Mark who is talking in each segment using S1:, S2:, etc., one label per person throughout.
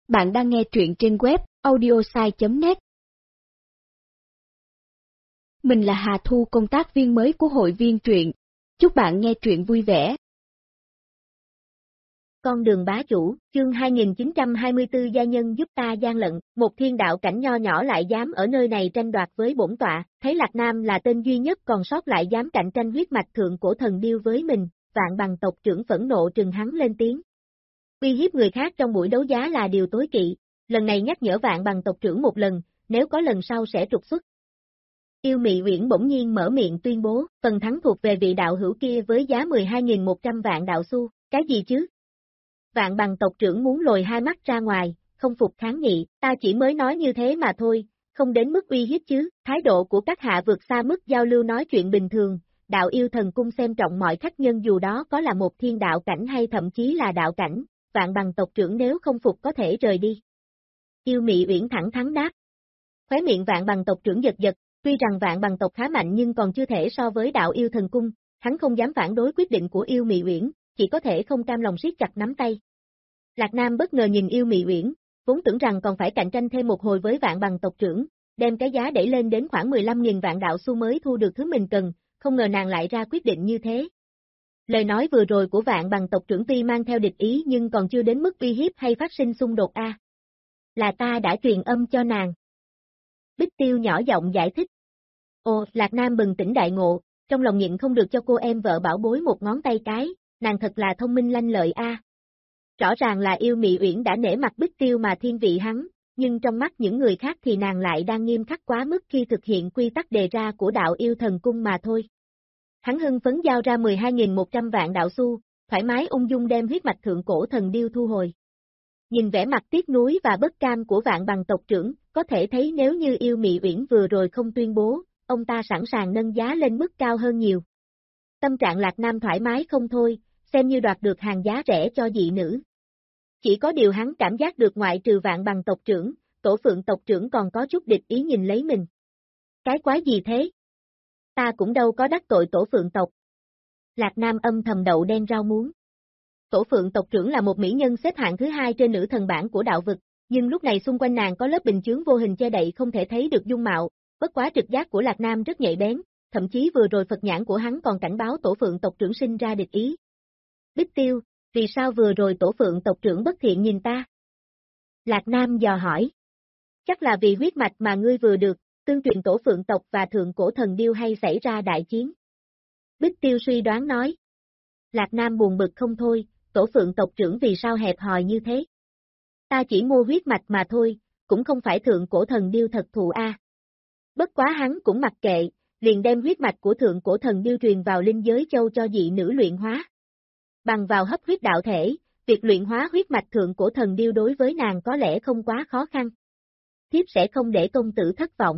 S1: Bạn đang nghe truyện trên web audiosai.net. Mình là Hà Thu, công tác viên mới của hội viên truyện. Chúc bạn nghe truyện vui vẻ.
S2: Con đường bá chủ, chương 2924 gia nhân giúp ta gian lận, một thiên đạo cảnh nho nhỏ lại dám ở nơi này tranh đoạt với bổn tọa, thấy Lạc Nam là tên duy nhất còn sót lại dám cạnh tranh huyết mạch thượng cổ thần điêu với mình, Vạn Bằng tộc trưởng phẫn nộ trừng hắn lên tiếng. Uy hiếp người khác trong buổi đấu giá là điều tối kỵ, lần này nhắc nhở Vạn Bằng tộc trưởng một lần, nếu có lần sau sẽ trục xuất. Yêu Mị Uyển bỗng nhiên mở miệng tuyên bố, phần thắng thuộc về vị đạo hữu kia với giá 12.100 vạn đạo xu, cái gì chứ? Vạn Bằng tộc trưởng muốn lồi hai mắt ra ngoài, không phục kháng nghị, ta chỉ mới nói như thế mà thôi, không đến mức uy hiếp chứ, thái độ của các hạ vượt xa mức giao lưu nói chuyện bình thường, đạo yêu thần cung xem trọng mọi khách nhân dù đó có là một thiên đạo cảnh hay thậm chí là đạo cảnh, Vạn Bằng tộc trưởng nếu không phục có thể rời đi. Yêu Mị Uyển thẳng thắn đáp. Khóe miệng Vạn Bằng tộc trưởng giật giật, tuy rằng Vạn Bằng tộc khá mạnh nhưng còn chưa thể so với đạo yêu thần cung, hắn không dám phản đối quyết định của Yêu Mị Uyển, chỉ có thể không cam lòng siết chặt nắm tay. Lạc Nam bất ngờ nhìn Yêu Mị Uyển, vốn tưởng rằng còn phải cạnh tranh thêm một hồi với Vạn Bằng tộc trưởng, đem cái giá đẩy lên đến khoảng 15.000 vạn đạo xu mới thu được thứ mình cần, không ngờ nàng lại ra quyết định như thế. Lời nói vừa rồi của Vạn Bằng tộc trưởng tuy mang theo địch ý nhưng còn chưa đến mức uy hiếp hay phát sinh xung đột a. Là ta đã truyền âm cho nàng. Bích Tiêu nhỏ giọng giải thích. Ồ, Lạc Nam bừng tỉnh đại ngộ, trong lòng nhịn không được cho cô em vợ bảo bối một ngón tay cái, nàng thật là thông minh lanh lợi a. Rõ ràng là Yêu Mị Uyển đã nể mặt Bích Tiêu mà thiên vị hắn, nhưng trong mắt những người khác thì nàng lại đang nghiêm khắc quá mức khi thực hiện quy tắc đề ra của đạo yêu thần cung mà thôi. Hắn hưng phấn giao ra 12.100 vạn đạo xu, thoải mái ung dung đem huyết mạch thượng cổ thần điêu thu hồi. Nhìn vẻ mặt tiếc nuối và bất cam của Vạn Bằng tộc trưởng, có thể thấy nếu như Yêu Mị Uyển vừa rồi không tuyên bố, ông ta sẵn sàng nâng giá lên mức cao hơn nhiều. Tâm trạng Lạc Nam thoải mái không thôi, xem như đoạt được hàng giá rẻ cho dị nữ. Chỉ có điều hắn cảm giác được ngoại trừ Vạn Bằng tộc trưởng, Tổ Phượng tộc trưởng còn có chút địch ý nhìn lấy mình. Cái quái gì thế? Ta cũng đâu có đắc tội Tổ Phượng tộc. Lạc Nam âm thầm đậu đen rau muống. Tổ Phượng tộc trưởng là một mỹ nhân xếp hạng thứ 2 trên nữ thần bảng của đạo vực, nhưng lúc này xung quanh nàng có lớp bình chướng vô hình che đậy không thể thấy được dung mạo, bất quá trực giác của Lạc Nam rất nhạy bén, thậm chí vừa rồi Phật nhãn của hắn còn cảnh báo Tổ Phượng tộc trưởng sinh ra địch ý. Bích Tiêu, vì sao vừa rồi Tổ Phượng tộc trưởng bất thiện nhìn ta? Lạc Nam dò hỏi. Chắc là vì huyết mạch mà ngươi vừa được, tương truyền Tổ Phượng tộc và thượng cổ thần điêu hay xảy ra đại chiến. Bích Tiêu suy đoán nói. Lạc Nam buồn bực không thôi, Tổ Phượng tộc trưởng vì sao hẹp hòi như thế? Ta chỉ mua huyết mạch mà thôi, cũng không phải thượng cổ thần điêu thật thù a. Bất quá hắn cũng mặc kệ, liền đem huyết mạch của thượng cổ thần điêu truyền vào linh giới châu cho dị nữ luyện hóa. Bằng vào hấp huyết đạo thể, việc luyện hóa huyết mạch thượng cổ thần điêu đối với nàng có lẽ không quá khó khăn. Thiếp sẽ không để công tử thất vọng.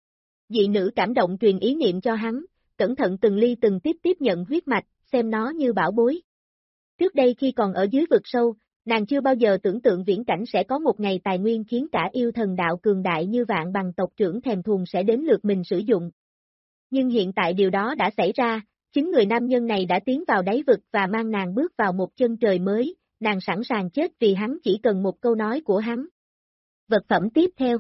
S2: Dị nữ cảm động truyền ý niệm cho hắn, cẩn thận từng ly từng tiếp nhận huyết mạch, xem nó như bảo bối. Trước đây khi còn ở dưới vực sâu, nàng chưa bao giờ tưởng tượng viễn cảnh sẽ có một ngày tài nguyên khiến cả yêu thần đạo cường đại như Vạn Bằng tộc trưởng thèm thuồng sẽ đến lượt mình sử dụng. Nhưng hiện tại điều đó đã xảy ra, chính người nam nhân này đã tiến vào đáy vực và mang nàng bước vào một chân trời mới, nàng sẵn sàng chết vì hắn chỉ cần một câu nói của hắn. Vật phẩm tiếp theo.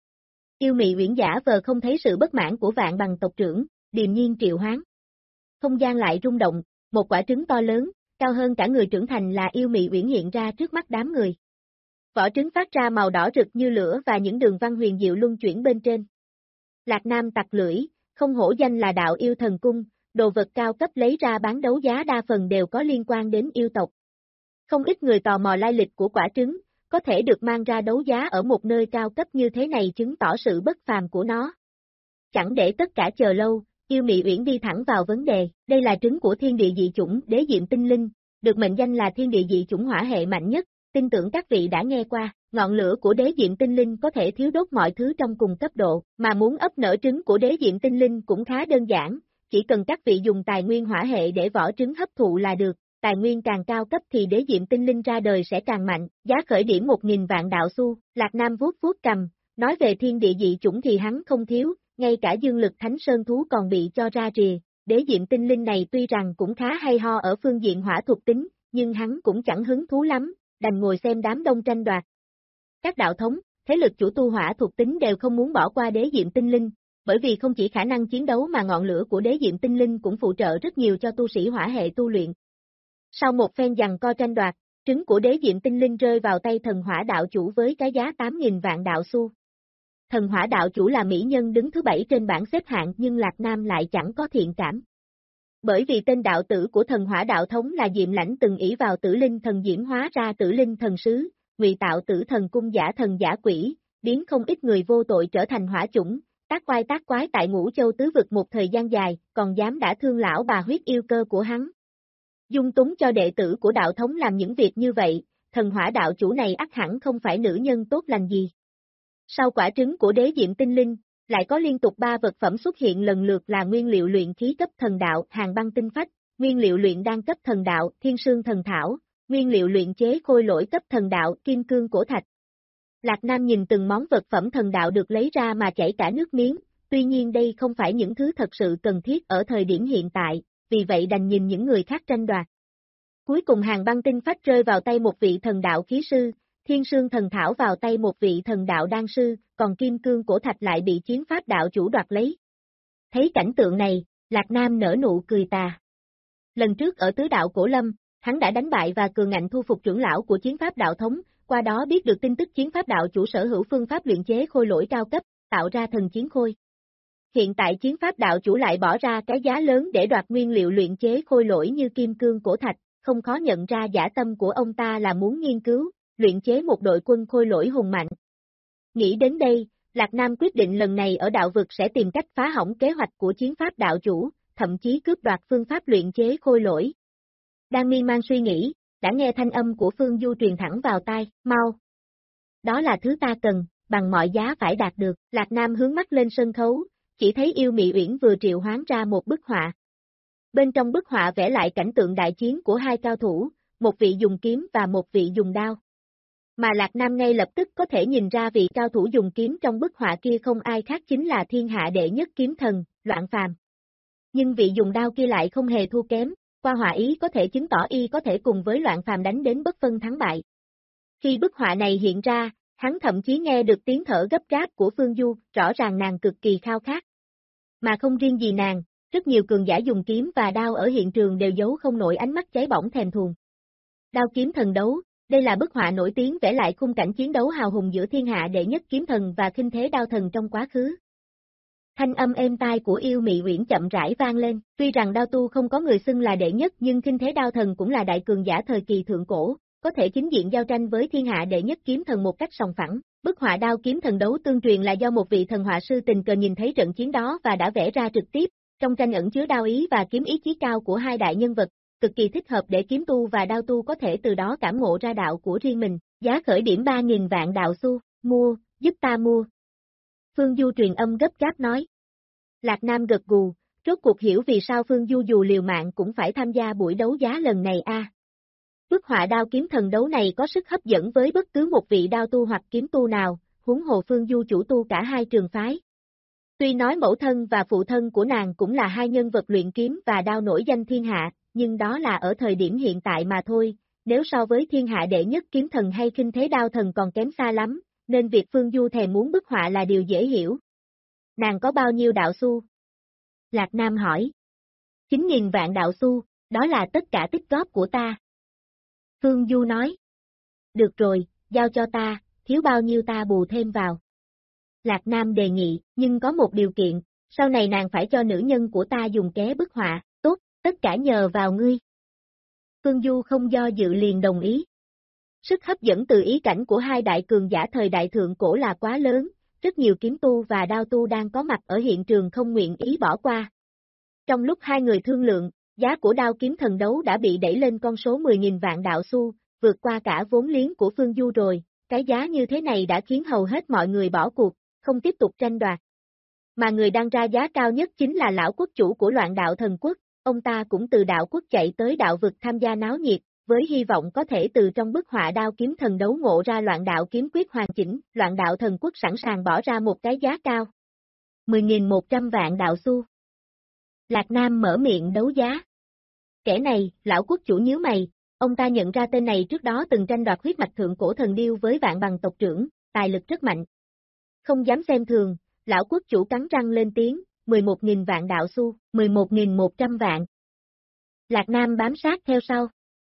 S2: Yêu Mị Uyển giả vờ không thấy sự bất mãn của Vạn Bằng tộc trưởng, điềm nhiên triệu hoán. Không gian lại rung động, một quả trứng to lớn, cao hơn cả người trưởng thành là Yêu Mị Uyển hiện ra trước mắt đám người. Vỏ trứng phát ra màu đỏ rực như lửa và những đường văn huyền diệu luân chuyển bên trên. Lạc Nam tặc lưỡi, không hổ danh là đạo yêu thần cung, đồ vật cao cấp lấy ra bán đấu giá đa phần đều có liên quan đến yêu tộc. Không ít người tò mò lai lịch của quả trứng, có thể được mang ra đấu giá ở một nơi cao cấp như thế này chứng tỏ sự bất phàm của nó. Chẳng để tất cả chờ lâu, Yêu Mị Uyển đi thẳng vào vấn đề, đây là trứng của thiên địa dị chủng Đế Diệm Tinh Linh, được mệnh danh là thiên địa dị chủng hỏa hệ mạnh nhất, tin tưởng các vị đã nghe qua, ngọn lửa của Đế Diệm Tinh Linh có thể thiếu đốt mọi thứ trong cùng cấp độ, mà muốn ấp nở trứng của Đế Diệm Tinh Linh cũng khá đơn giản, chỉ cần các vị dùng tài nguyên hỏa hệ để vỏ trứng hấp thụ là được, tài nguyên càng cao cấp thì Đế Diệm Tinh Linh ra đời sẽ càng mạnh, giá khởi điểm 1.000 vạn đạo xu, Lạc Nam vuốt cầm, nói về thiên địa dị chủng thì hắn không thiếu, ngay cả dương lực thánh sơn thú còn bị cho ra rìa, Đế Diệm Tinh Linh này tuy rằng cũng khá hay ho ở phương diện hỏa thuộc tính, nhưng hắn cũng chẳng hứng thú lắm, đành ngồi xem đám đông tranh đoạt. Các đạo thống, thế lực chủ tu hỏa thuộc tính đều không muốn bỏ qua đế diệm tinh linh, bởi vì không chỉ khả năng chiến đấu mà ngọn lửa của đế diệm tinh linh cũng phụ trợ rất nhiều cho tu sĩ hỏa hệ tu luyện. Sau một phen giằng co tranh đoạt, trứng của đế diệm tinh linh rơi vào tay thần hỏa đạo chủ với cái giá 8.000 vạn đạo xu. Thần hỏa đạo chủ là mỹ nhân đứng thứ 7 trên bảng xếp hạng nhưng Lạc Nam lại chẳng có thiện cảm. Bởi vì tên đạo tử của thần hỏa đạo thống là Diệm Lãnh từng ỷ vào tử linh thần diễm hóa ra tử linh thần sứ, ngụy tạo tử thần cung giả thần giả quỷ, biến không ít người vô tội trở thành hỏa chủng, tác oai tác quái tại Ngũ Châu tứ vực một thời gian dài, còn dám đả thương lão bà huyết yêu cơ của hắn. Dung túng cho đệ tử của đạo thống làm những việc như vậy, thần hỏa đạo chủ này ắt hẳn không phải nữ nhân tốt lành gì. Sau quả trứng của đế diệm tinh linh, lại có liên tục 3 vật phẩm xuất hiện lần lượt là nguyên liệu luyện khí cấp thần đạo, hàng băng tinh phách, nguyên liệu luyện đan cấp thần đạo, thiên sương thần thảo, nguyên liệu luyện chế khôi lỗi cấp thần đạo, kim cương cổ thạch. Lạc Nam nhìn từng món vật phẩm thần đạo được lấy ra mà chảy cả nước miếng, tuy nhiên đây không phải những thứ thật sự cần thiết ở thời điểm hiện tại, vì vậy đành nhìn những người khác tranh đoạt. Cuối cùng hàng băng tinh phách rơi vào tay một vị thần đạo khí sư, thiên sương thần thảo vào tay một vị thần đạo đan sư, còn kim cương cổ thạch lại bị chiến pháp đạo chủ đoạt lấy. Thấy cảnh tượng này, Lạc Nam nở nụ cười tà. Lần trước ở tứ đạo Cổ Lâm, hắn đã đánh bại và cường ngạnh thu phục trưởng lão của chiến pháp đạo thống, qua đó biết được tin tức chiến pháp đạo chủ sở hữu phương pháp luyện chế khôi lỗi cao cấp, tạo ra thần chiến khôi. Hiện tại chiến pháp đạo chủ lại bỏ ra cái giá lớn để đoạt nguyên liệu luyện chế khôi lỗi như kim cương cổ thạch, không khó nhận ra dã tâm của ông ta là muốn nghiên cứu, luyện chế một đội quân khôi lỗi hùng mạnh. Nghĩ đến đây, Lạc Nam quyết định lần này ở đạo vực sẽ tìm cách phá hỏng kế hoạch của chiến pháp đạo chủ, thậm chí cướp đoạt phương pháp luyện chế khôi lỗi. Đang miên man suy nghĩ, đã nghe thanh âm của Phương Du truyền thẳng vào tai, mau. Đó là thứ ta cần, bằng mọi giá phải đạt được. Lạc Nam hướng mắt lên sân khấu, chỉ thấy Yêu Mị Uyển vừa triệu hoán ra một bức họa. Bên trong bức họa vẽ lại cảnh tượng đại chiến của hai cao thủ, một vị dùng kiếm và một vị dùng đao. Mà Lạc Nam ngay lập tức có thể nhìn ra vị cao thủ dùng kiếm trong bức họa kia không ai khác chính là thiên hạ đệ nhất kiếm thần, Loạn Phàm. Nhưng vị dùng đao kia lại không hề thua kém, qua họa ý có thể chứng tỏ y có thể cùng với Loạn Phàm đánh đến bất phân thắng bại. Khi bức họa này hiện ra, hắn thậm chí nghe được tiếng thở gấp gáp của Phương Du, rõ ràng nàng cực kỳ khao khát. Mà không riêng gì nàng, rất nhiều cường giả dùng kiếm và đao ở hiện trường đều giấu không nổi ánh mắt cháy bỏng thèm thuồng. Đao kiếm thần đấu, đây là bức họa nổi tiếng vẽ lại khung cảnh chiến đấu hào hùng giữa thiên hạ đệ nhất kiếm thần và khinh thế đao thần trong quá khứ. Thanh âm êm tai của Yêu Mị Uyển chậm rãi vang lên, tuy rằng đao tu không có người xưng là đệ nhất nhưng khinh thế đao thần cũng là đại cường giả thời kỳ thượng cổ, có thể chính diện giao tranh với thiên hạ đệ nhất kiếm thần một cách sòng phẳng. Bức họa đao kiếm thần đấu tương truyền là do một vị thần họa sư tình cờ nhìn thấy trận chiến đó và đã vẽ ra trực tiếp, trong tranh ẩn chứa đao ý và kiếm ý chí cao của hai đại nhân vật, cực kỳ thích hợp để kiếm tu và đao tu có thể từ đó cảm ngộ ra đạo của riêng mình, giá khởi điểm 3.000 vạn đạo xu, mua, giúp ta mua. Phương Du truyền âm gấp gáp nói. Lạc Nam gật gù, rốt cuộc hiểu vì sao Phương Du dù liều mạng cũng phải tham gia buổi đấu giá lần này a. Bức họa đao kiếm thần đấu này có sức hấp dẫn với bất cứ một vị đao tu hoặc kiếm tu nào, huống hồ Phương Du chủ tu cả hai trường phái. Tuy nói mẫu thân và phụ thân của nàng cũng là hai nhân vật luyện kiếm và đao nổi danh thiên hạ, nhưng đó là ở thời điểm hiện tại mà thôi, nếu so với thiên hạ đệ nhất kiếm thần hay khinh thế đao thần còn kém xa lắm, nên việc Phương Du thèm muốn bức họa là điều dễ hiểu. Nàng có bao nhiêu đạo xu? Lạc Nam hỏi. 9.000 vạn đạo xu, đó là tất cả tích góp của ta. Phương Du nói. Được rồi, giao cho ta, thiếu bao nhiêu ta bù thêm vào. Lạc Nam đề nghị, nhưng có một điều kiện, sau này nàng phải cho nữ nhân của ta dùng ké bức họa, tốt, tất cả nhờ vào ngươi. Phương Du không do dự liền đồng ý. Sức hấp dẫn từ ý cảnh của hai đại cường giả thời đại thượng cổ là quá lớn, rất nhiều kiếm tu và đao tu đang có mặt ở hiện trường không nguyện ý bỏ qua. Trong lúc hai người thương lượng, giá của đao kiếm thần đấu đã bị đẩy lên con số 10.000 vạn đạo xu, vượt qua cả vốn liếng của Phương Du rồi, cái giá như thế này đã khiến hầu hết mọi người bỏ cuộc, không tiếp tục tranh đoạt. Mà người đang ra giá cao nhất chính là lão quốc chủ của Loạn Đạo Thần Quốc, ông ta cũng từ đạo quốc chạy tới đạo vực tham gia náo nhiệt, với hy vọng có thể từ trong bức họa đao kiếm thần đấu ngộ ra loạn đạo kiếm quyết hoàn chỉnh, Loạn Đạo Thần Quốc sẵn sàng bỏ ra một cái giá cao. 10.100 vạn đạo xu. Lạc Nam mở miệng đấu giá. Kẻ này, lão quốc chủ nhíu mày, Ông ta nhận ra tên này trước đó từng tranh đoạt huyết mạch thượng cổ thần điêu với Vạn Bằng tộc trưởng, tài lực rất mạnh. Không dám xem thường, lão quốc chủ cắn răng lên tiếng, 11.000 vạn đạo xu, 11.100 vạn. Lạc Nam bám sát theo sau.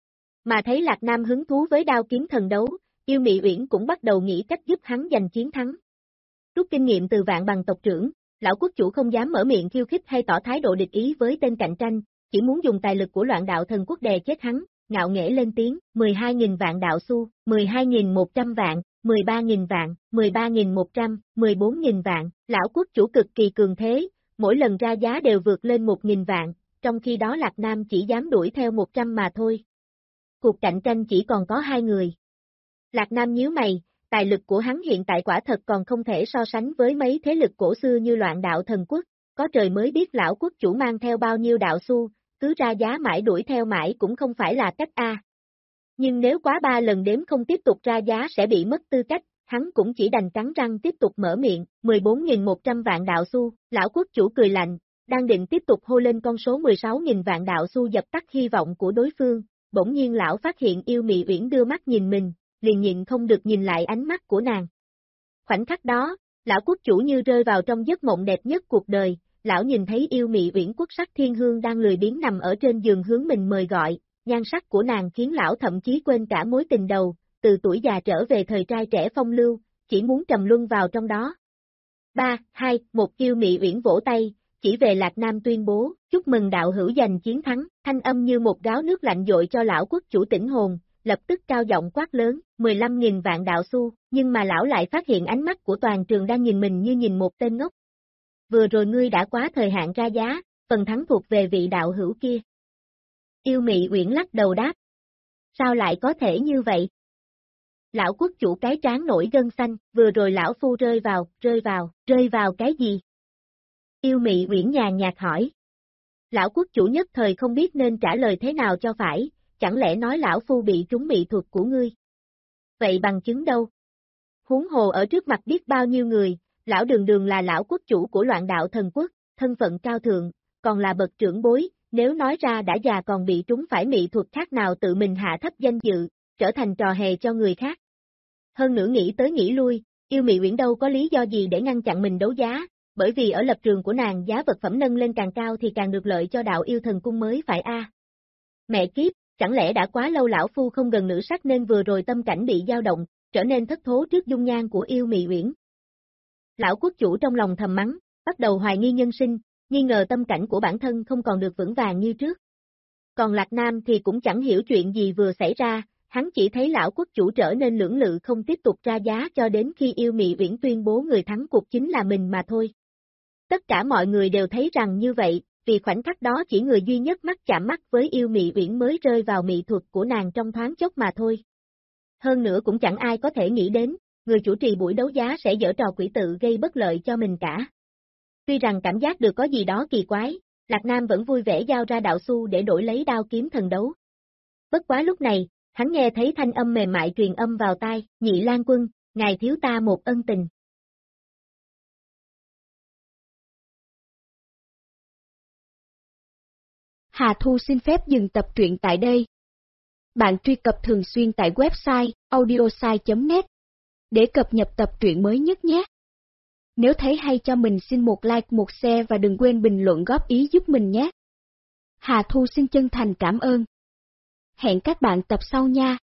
S2: Mà thấy Lạc Nam hứng thú với đao kiếm thần đấu, Yêu Mị Uyển cũng bắt đầu nghĩ cách giúp hắn giành chiến thắng. Rút kinh nghiệm từ Vạn Bằng tộc trưởng, lão quốc chủ không dám mở miệng khiêu khích hay tỏ thái độ địch ý với tên cạnh tranh, chỉ muốn dùng tài lực của Loạn Đạo Thần Quốc đè chết hắn, ngạo nghễ lên tiếng, 12.000 vạn đạo xu, 12.100 vạn, 13.000 vạn, 13.100, 14.000 vạn, lão quốc chủ cực kỳ cường thế, mỗi lần ra giá đều vượt lên 1.000 vạn, trong khi đó Lạc Nam chỉ dám đuổi theo 100 mà thôi. Cuộc cạnh tranh chỉ còn có 2 người. Lạc Nam nhíu mày, tài lực của hắn hiện tại quả thật còn không thể so sánh với mấy thế lực cổ xưa như Loạn Đạo Thần Quốc, có trời mới biết lão quốc chủ mang theo bao nhiêu đạo xu, cứ ra giá mãi đuổi theo mãi cũng không phải là cách A. Nhưng nếu quá 3 lần đếm không tiếp tục ra giá sẽ bị mất tư cách, hắn cũng chỉ đành cắn răng tiếp tục mở miệng, 14.100 vạn đạo xu, lão quốc chủ cười lạnh, đang định tiếp tục hô lên con số 16.000 vạn đạo xu dập tắt hy vọng của đối phương, bỗng nhiên lão phát hiện Yêu Mị Uyển đưa mắt nhìn mình, liền nhịn không được nhìn lại ánh mắt của nàng. Khoảnh khắc đó, lão quốc chủ như rơi vào trong giấc mộng đẹp nhất cuộc đời, lão nhìn thấy Yêu Mị Uyển quốc sắc thiên hương đang lười biếng nằm ở trên giường hướng mình mời gọi, nhan sắc của nàng khiến lão thậm chí quên cả mối tình đầu, từ tuổi già trở về thời trai trẻ phong lưu, chỉ muốn trầm luân vào trong đó. 3, 2, 1 Yêu Mị Uyển vỗ tay, chỉ về Lạc Nam tuyên bố, chúc mừng đạo hữu giành chiến thắng, thanh âm như một gáo nước lạnh dội cho lão quốc chủ tỉnh hồn, lập tức cao giọng quát lớn, 15.000 vạn đạo xu, nhưng mà lão lại phát hiện ánh mắt của toàn trường đang nhìn mình như nhìn một tên ngốc. Vừa rồi ngươi đã quá thời hạn ra giá, phần thắng thuộc về vị đạo hữu kia. Yêu Mị Uyển lắc đầu đáp. Sao lại có thể như vậy? Lão quốc chủ cái trán nổi gân xanh, vừa rồi lão phu rơi vào cái gì? Yêu Mị Uyển nhàn nhạt hỏi. Lão quốc chủ nhất thời không biết nên trả lời thế nào cho phải, chẳng lẽ nói lão phu bị trúng mị thuật của ngươi? Vậy bằng chứng đâu? Huống hồ ở trước mặt biết bao nhiêu người, lão đường là lão quốc chủ của Loạn Đạo Thần Quốc, thân phận cao thượng, còn là bậc trưởng bối, nếu nói ra đã già còn bị trúng phải mị thuật khác nào tự mình hạ thấp danh dự, trở thành trò hề cho người khác. Hơn nữa nghĩ tới nghĩ lui, Yêu Mị Uyển đâu có lý do gì để ngăn chặn mình đấu giá, bởi vì ở lập trường của nàng giá vật phẩm nâng lên càng cao thì càng được lợi cho đạo yêu thần cung mới phải a. Mẹ kiếp, chẳng lẽ đã quá lâu lão phu không gần nữ sắc nên vừa rồi tâm cảnh bị dao động, trở nên thất thố trước dung nhan của Yêu Mị Uyển. Lão quốc chủ trong lòng thầm mắng, bắt đầu hoài nghi nhân sinh, nghi ngờ tâm cảnh của bản thân không còn được vững vàng như trước. Còn Lạc Nam thì cũng chẳng hiểu chuyện gì vừa xảy ra, hắn chỉ thấy lão quốc chủ trở nên lưỡng lự không tiếp tục ra giá cho đến khi Yêu Mị Uyển tuyên bố người thắng cuộc chính là mình mà thôi. Tất cả mọi người đều thấy rằng như vậy, vì khoảnh khắc đó chỉ người duy nhất mắt chạm mắt với Yêu Mị Uyển mới rơi vào mị thuật của nàng trong thoáng chốc mà thôi. Hơn nữa cũng chẳng ai có thể nghĩ đến, người chủ trì buổi đấu giá sẽ giở trò quỷ tự gây bất lợi cho mình cả. Tuy rằng cảm giác được có gì đó kỳ quái, Lạc Nam vẫn vui vẻ giao ra đạo xu để đổi lấy đao kiếm thần đấu. Bất quá lúc này, hắn nghe thấy thanh âm mềm mại truyền âm vào tai, Nhị Lang Quân, ngài thiếu ta một ân tình.
S1: Hà Thu xin phép dừng tập truyện tại đây. Bạn truy cập thường xuyên tại website audiosai.net để cập nhật tập truyện mới nhất nhé. Nếu thấy hay cho mình xin một like, một share và đừng quên bình luận góp ý giúp mình nhé. Hà Thu xin chân thành cảm ơn. Hẹn các bạn tập sau nha.